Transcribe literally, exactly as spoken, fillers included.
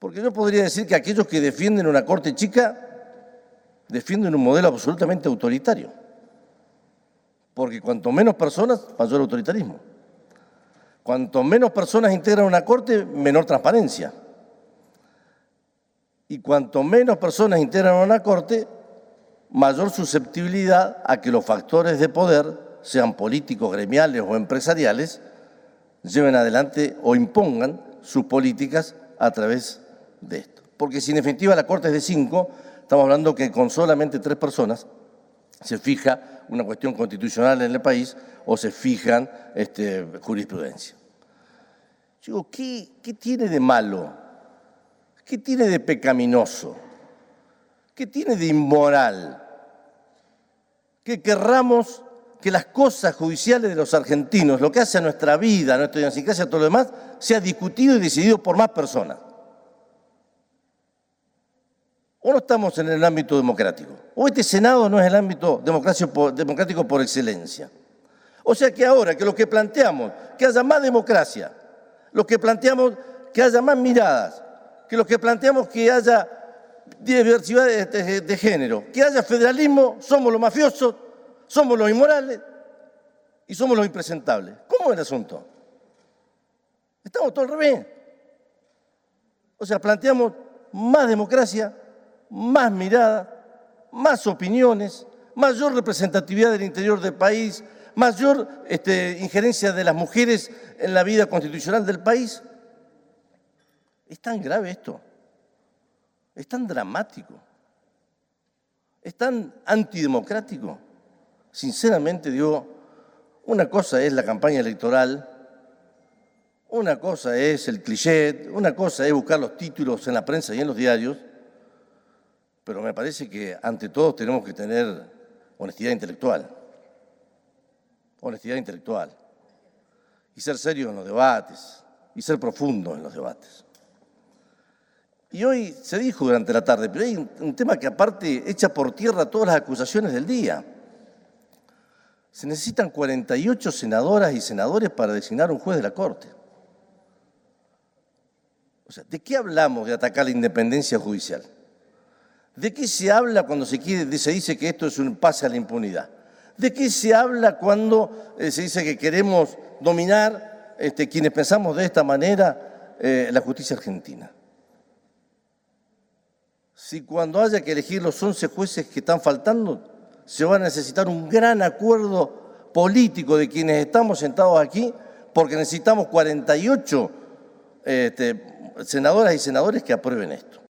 Porque yo podría decir que aquellos que defienden una corte chica defienden un modelo absolutamente autoritario. Porque cuanto menos personas, mayor autoritarismo. Cuanto menos personas integran una corte, menor transparencia. Y cuanto menos personas integran una corte, mayor susceptibilidad a que los factores de poder, sean políticos, gremiales o empresariales, lleven adelante o impongan sus políticas a través de esto. Porque si en definitiva la corte es de cinco, estamos hablando que con solamente tres personas se fija una cuestión constitucional en el país o se fijan este, jurisprudencia. Digo, ¿qué, ¿qué tiene de malo? ¿Qué tiene de pecaminoso? ¿Qué tiene de inmoral? Que querramos que las cosas judiciales de los argentinos, lo que hace a nuestra vida, a nuestra idiosincrasia, a todo lo demás, sea discutido y decidido por más personas. ¿O no estamos en el ámbito democrático? ¿O este Senado no es el ámbito democrático por excelencia? O sea que ahora que lo que planteamos, que haya más democracia, lo que planteamos que haya más miradas, que lo que planteamos que haya diversidad de, de, de género, que haya federalismo, somos los mafiosos, somos los inmorales y somos los impresentables. ¿Cómo es el asunto? Estamos todo al revés. O sea, planteamos más democracia, más mirada, más opiniones, mayor representatividad del interior del país, mayor este, injerencia de las mujeres en la vida constitucional del país. Es tan grave esto, es tan dramático, es tan antidemocrático. Sinceramente digo, una cosa es la campaña electoral, una cosa es el cliché, una cosa es buscar los títulos en la prensa y en los diarios, pero me parece que ante todo tenemos que tener honestidad intelectual, honestidad intelectual, y ser serios en los debates, y ser profundos en los debates. Y hoy se dijo durante la tarde, pero hay un, un tema que aparte echa por tierra todas las acusaciones del día. Se necesitan cuarenta y ocho senadoras y senadores para designar un juez de la Corte. O sea, ¿de qué hablamos de atacar la independencia judicial? ¿De qué se habla cuando se, quiere, se dice que esto es un pase a la impunidad? ¿De qué se habla cuando eh, se dice que queremos dominar, este, quienes pensamos de esta manera, eh, la justicia argentina? Si cuando haya que elegir los once jueces que están faltando, se va a necesitar un gran acuerdo político de quienes estamos sentados aquí, porque necesitamos cuarenta y ocho este, senadoras y senadores que aprueben esto.